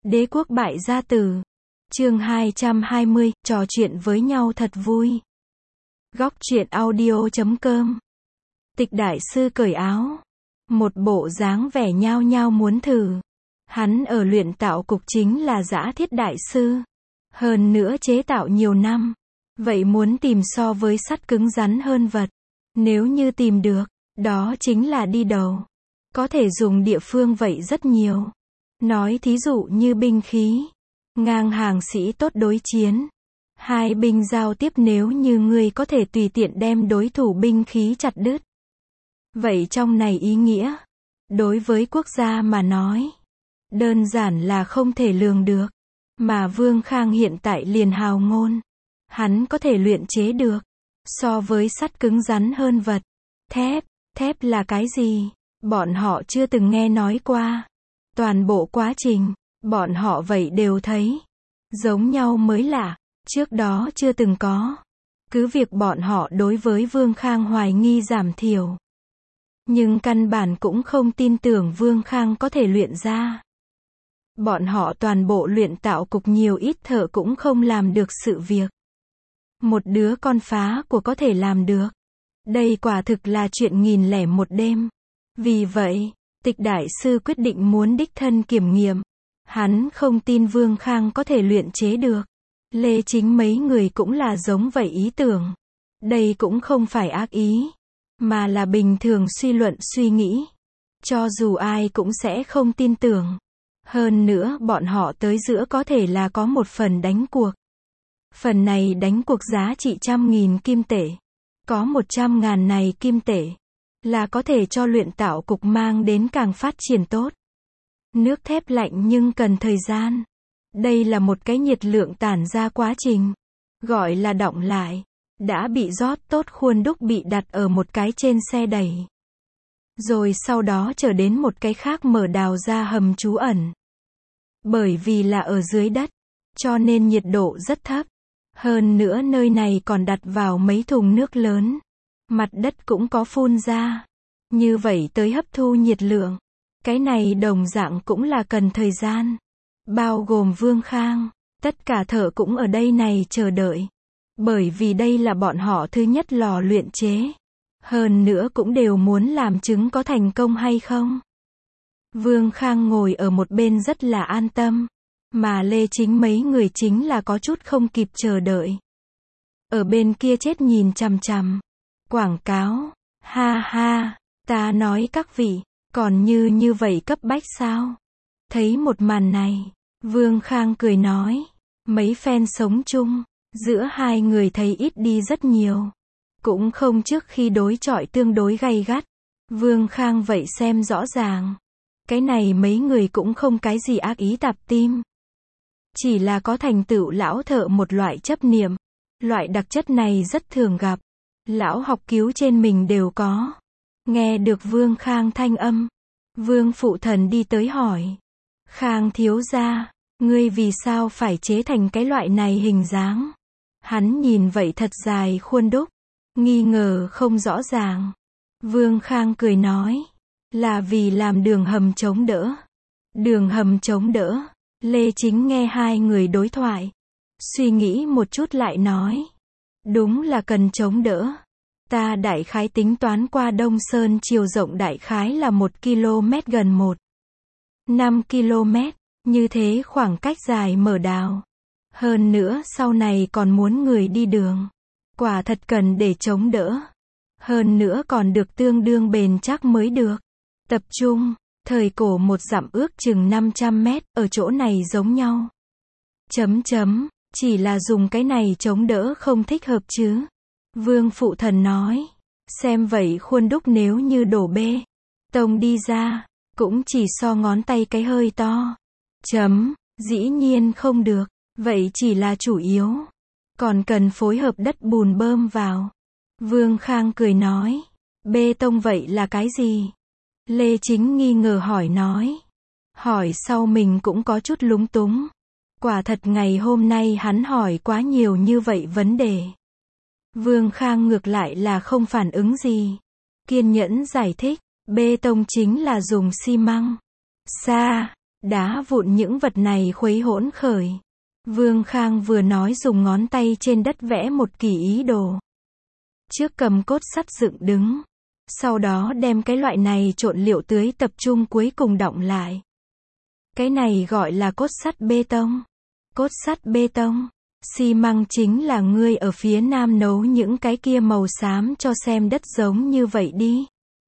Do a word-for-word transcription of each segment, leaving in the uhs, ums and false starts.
Đế quốc bại gia tử. Chương hai trăm hai mươi, trò chuyện với nhau thật vui. Góc truyện audio chấm com. Tịch đại sư cởi áo. Một bộ dáng vẻ nhao nhao muốn thử. Hắn ở luyện tạo cục chính là dã thiết đại sư. Hơn nữa chế tạo nhiều năm. Vậy muốn tìm so với sắt cứng rắn hơn vật. Nếu như tìm được, đó chính là đi đầu. Có thể dùng địa phương vậy rất nhiều. Nói thí dụ như binh khí. Ngang hàng sĩ tốt đối chiến. Hai binh giao tiếp nếu như ngươi có thể tùy tiện đem đối thủ binh khí chặt đứt. Vậy trong này ý nghĩa. Đối với quốc gia mà nói. Đơn giản là không thể lường được. Mà Vương Khang hiện tại liền hào ngôn. Hắn có thể luyện chế được. So với sắt cứng rắn hơn vật. Thép, thép là cái gì? Bọn họ chưa từng nghe nói qua. Toàn bộ quá trình, bọn họ vậy đều thấy. Giống nhau mới lạ, trước đó chưa từng có. Cứ việc bọn họ đối với Vương Khang hoài nghi giảm thiểu. Nhưng căn bản cũng không tin tưởng Vương Khang có thể luyện ra. Bọn họ toàn bộ luyện tạo cục nhiều ít thợ cũng không làm được sự việc. Một đứa con phá của có thể làm được. Đây quả thực là chuyện nghìn lẻ một đêm. Vì vậy, Tịch đại sư quyết định muốn đích thân kiểm nghiệm. Hắn không tin Vương Khang có thể luyện chế được. Lê Chính mấy người cũng là giống vậy ý tưởng. Đây cũng không phải ác ý, mà là bình thường suy luận suy nghĩ. Cho dù ai cũng sẽ không tin tưởng. Hơn nữa bọn họ tới giữa có thể là có một phần đánh cuộc. Phần này đánh cuộc giá trị trăm nghìn kim tệ. Có một trăm ngàn này kim tệ. Là có thể cho luyện tạo cục mang đến càng phát triển tốt. Nước thép lạnh nhưng cần thời gian. Đây là một cái nhiệt lượng tản ra quá trình. Gọi là đọng lại. Đã bị rót tốt khuôn đúc bị đặt ở một cái trên xe đẩy. Rồi sau đó trở đến một cái khác mở đào ra hầm trú ẩn. Bởi vì là ở dưới đất. Cho nên nhiệt độ rất thấp. Hơn nữa nơi này còn đặt vào mấy thùng nước lớn. Mặt đất cũng có phun ra. Như vậy tới hấp thu nhiệt lượng. Cái này đồng dạng cũng là cần thời gian. Bao gồm Vương Khang. Tất cả thợ cũng ở đây này chờ đợi. Bởi vì đây là bọn họ thứ nhất lò luyện chế. Hơn nữa cũng đều muốn làm chứng có thành công hay không. Vương Khang ngồi ở một bên rất là an tâm. Mà Lê Chính mấy người chính là có chút không kịp chờ đợi. Ở bên kia chết nhìn chằm chằm. Quảng cáo. Ha ha. Ta nói các vị. Còn như như vậy cấp bách sao? Thấy một màn này. Vương Khang cười nói. Mấy fan sống chung. Giữa hai người thấy ít đi rất nhiều. Cũng không trước khi đối chọi tương đối gay gắt. Vương Khang vậy xem rõ ràng. Cái này mấy người cũng không cái gì ác ý tạp tim. Chỉ là có thành tựu lão thợ một loại chấp niệm. Loại đặc chất này rất thường gặp. Lão học cứu trên mình đều có. Nghe được Vương Khang thanh âm. Vương phụ thần đi tới hỏi. Khang thiếu gia, ngươi vì sao phải chế thành cái loại này hình dáng? Hắn nhìn vậy thật dài khuôn đúc. Nghi ngờ không rõ ràng. Vương Khang cười nói. Là vì làm đường hầm chống đỡ. Đường hầm chống đỡ. Lê Chính nghe hai người đối thoại. Suy nghĩ một chút lại nói. Đúng là cần chống đỡ. Ta đại khái tính toán qua Đông Sơn chiều rộng đại khái là một ki lô mét gần một phẩy năm ki lô mét. Như thế khoảng cách dài mở đào. Hơn nữa sau này còn muốn người đi đường. Quả thật cần để chống đỡ. Hơn nữa còn được tương đương bền chắc mới được. Tập trung. Thời cổ một dặm ước chừng năm trăm mét, ở chỗ này giống nhau. Chấm chấm, chỉ là dùng cái này chống đỡ không thích hợp chứ. Vương phụ thần nói. Xem vậy khuôn đúc nếu như đổ bê tông đi ra, cũng chỉ so ngón tay cái hơi to. Chấm, dĩ nhiên không được, vậy chỉ là chủ yếu. Còn cần phối hợp đất bùn bơm vào. Vương Khang cười nói. Bê tông vậy là cái gì? Lê Chính nghi ngờ hỏi nói. Hỏi sau mình cũng có chút lúng túng. Quả thật ngày hôm nay hắn hỏi quá nhiều như vậy vấn đề. Vương Khang ngược lại là không phản ứng gì. Kiên nhẫn giải thích. Bê tông chính là dùng xi măng. Sa, Đá vụn những vật này khuấy hỗn khởi. Vương Khang vừa nói dùng ngón tay trên đất vẽ một kỳ ý đồ. Trước cầm cốt sắt dựng đứng. Sau đó đem cái loại này trộn liệu tưới tập trung cuối cùng đọng lại. Cái này gọi là cốt sắt bê tông. Cốt sắt bê tông. Xi măng chính là ngươi ở phía nam nấu những cái kia màu xám cho xem đất giống như vậy đi.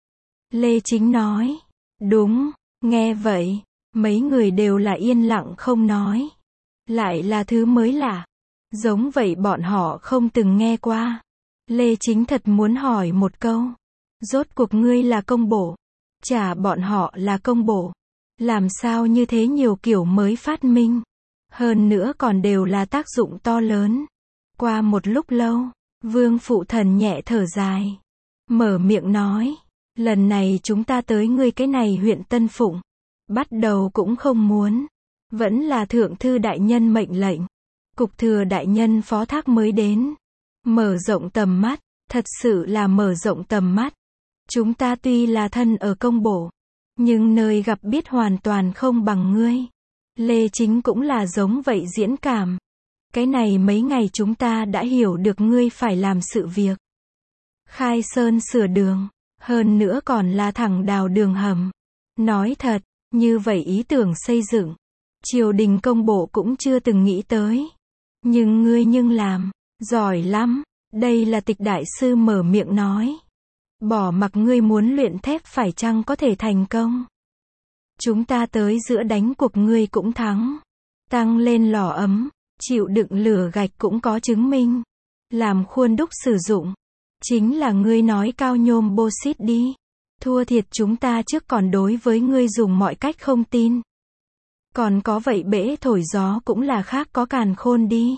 Lê Chính nói. Đúng, nghe vậy. Mấy người đều là yên lặng không nói. Lại là thứ mới lạ. Giống vậy bọn họ không từng nghe qua. Lê Chính thật muốn hỏi một câu. Rốt cuộc ngươi là công bổ. Chả bọn họ là công bổ. Làm sao như thế nhiều kiểu mới phát minh. Hơn nữa còn đều là tác dụng to lớn. Qua một lúc lâu, Vương Phụ Thần nhẹ thở dài. Mở miệng nói. Lần này chúng ta tới ngươi cái này huyện Tân Phụng. Bắt đầu cũng không muốn. Vẫn là thượng thư đại nhân mệnh lệnh. Cục thừa đại nhân phó thác mới đến. Mở rộng tầm mắt. Thật sự là mở rộng tầm mắt. Chúng ta tuy là thân ở công bổ. Nhưng nơi gặp biết hoàn toàn không bằng ngươi. Lê Chính cũng là giống vậy diễn cảm. Cái này mấy ngày chúng ta đã hiểu được ngươi phải làm sự việc. Khai sơn sửa đường. Hơn nữa còn là thẳng đào đường hầm. Nói thật, như vậy ý tưởng xây dựng. Triều đình công bộ cũng chưa từng nghĩ tới. Nhưng ngươi nhưng làm. Giỏi lắm. Đây là Tịch đại sư mở miệng nói. Bỏ mặc ngươi muốn luyện thép phải chăng có thể thành công. Chúng ta tới giữa đánh cuộc ngươi cũng thắng. Tăng lên lò ấm. Chịu đựng lửa gạch cũng có chứng minh. Làm khuôn đúc sử dụng. Chính là ngươi nói cao nhôm bô xít đi. Thua thiệt chúng ta trước còn đối với ngươi dùng mọi cách không tin. Còn có vậy bể thổi gió cũng là khác có càn khôn đi.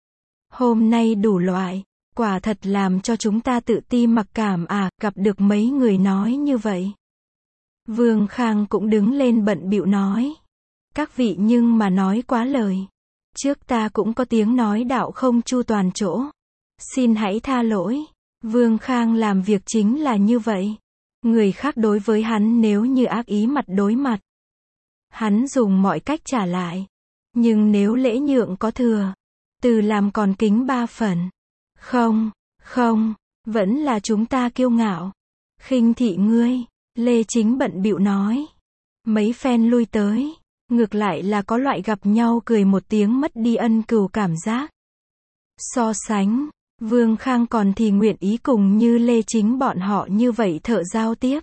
Hôm nay đủ loại. Quả thật làm cho chúng ta tự ti mặc cảm à, gặp được mấy người nói như vậy. Vương Khang cũng đứng lên bận bịu nói. Các vị nhưng mà nói quá lời. Trước ta cũng có tiếng nói đạo không chu toàn chỗ. Xin hãy tha lỗi. Vương Khang làm việc chính là như vậy. Người khác đối với hắn nếu như ác ý mặt đối mặt. Hắn dùng mọi cách trả lại. Nhưng nếu lễ nhượng có thừa. Từ làm còn kính ba phần. Không, không, vẫn là chúng ta kiêu ngạo. Khinh thị ngươi. Lê Chính bận bịu nói. Mấy phen lui tới. Ngược lại là có loại gặp nhau cười một tiếng mất đi ân cừu cảm giác. So sánh. Vương Khang còn thì nguyện ý cùng như Lê Chính bọn họ như vậy thợ giao tiếp.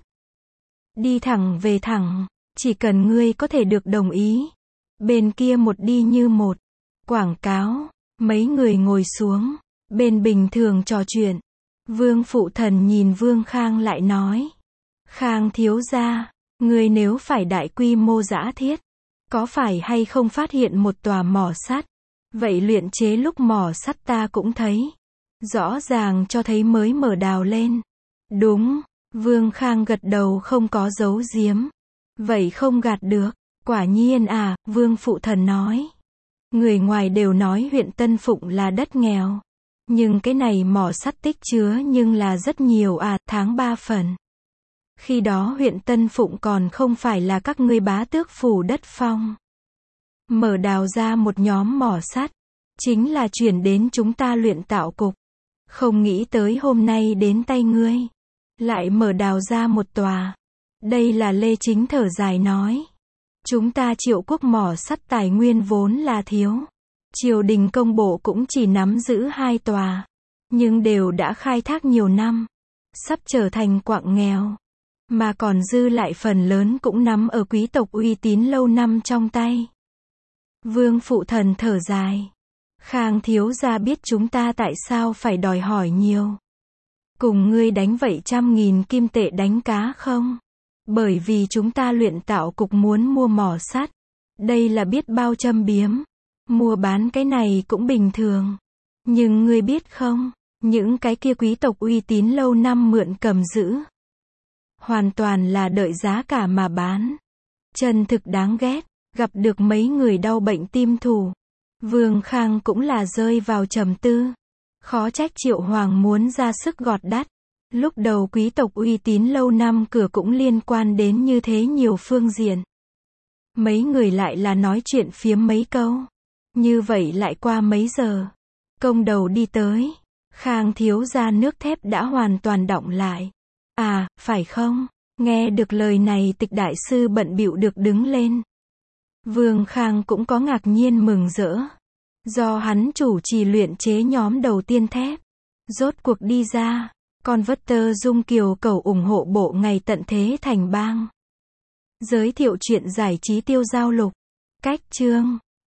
Đi thẳng về thẳng. Chỉ cần ngươi có thể được đồng ý. Bên kia một đi như một. Quảng cáo. Mấy người ngồi xuống. Bên bình thường trò chuyện. Vương Phụ Thần nhìn Vương Khang lại nói. Khang thiếu gia. Ngươi nếu phải đại quy mô dã thiết. Có phải hay không phát hiện một tòa mỏ sắt. Vậy luyện chế lúc mỏ sắt ta cũng thấy. Rõ ràng cho thấy mới mở đào lên. Đúng. Vương Khang gật đầu không có giấu giếm. Vậy không gạt được. Quả nhiên à, Vương Phụ Thần nói. Người ngoài đều nói huyện Tân Phụng là đất nghèo. Nhưng cái này mỏ sắt tích chứa nhưng là rất nhiều à, tháng ba phần. Khi đó huyện Tân Phụng còn không phải là các ngươi bá tước phủ đất phong. Mở đào ra một nhóm mỏ sắt. Chính là chuyển đến chúng ta luyện tạo cục. Không nghĩ tới hôm nay đến tay ngươi. Lại mở đào ra một tòa. Đây là Lê Chính thở dài nói. Chúng ta Triệu quốc mỏ sắt tài nguyên vốn là thiếu. Triều đình công bộ cũng chỉ nắm giữ hai tòa. Nhưng đều đã khai thác nhiều năm. Sắp trở thành quạng nghèo. Mà còn dư lại phần lớn cũng nắm ở quý tộc uy tín lâu năm trong tay. Vương Phụ Thần thở dài. Khang thiếu gia biết chúng ta tại sao phải đòi hỏi nhiều. Cùng ngươi đánh vậy trăm nghìn kim tệ đánh cá không? Bởi vì chúng ta luyện tạo cục muốn mua mỏ sắt. Đây là biết bao châm biếm. Mua bán cái này cũng bình thường. Nhưng ngươi biết không, những cái kia quý tộc uy tín lâu năm mượn cầm giữ. Hoàn toàn là đợi giá cả mà bán. Chân thực đáng ghét, gặp được mấy người đau bệnh tim thủ. Vương Khang cũng là rơi vào trầm tư. Khó trách Triệu Hoàng muốn ra sức gọt đắt. Lúc đầu quý tộc uy tín lâu năm cửa cũng liên quan đến như thế nhiều phương diện. Mấy người lại là nói chuyện phiếm mấy câu. Như vậy lại qua mấy giờ. Công đầu đi tới. Khang thiếu gia nước thép đã hoàn toàn đọng lại. À, phải không? Nghe được lời này Tịch đại sư bận bịu được đứng lên. Vương Khang cũng có ngạc nhiên mừng rỡ. Do hắn chủ trì luyện chế nhóm đầu tiên thép. Rốt cuộc đi ra. Con vất tơ Dung Kiều cầu ủng hộ bộ ngày tận thế thành bang. Giới thiệu chuyện giải trí tiêu giao lục. Cách chương.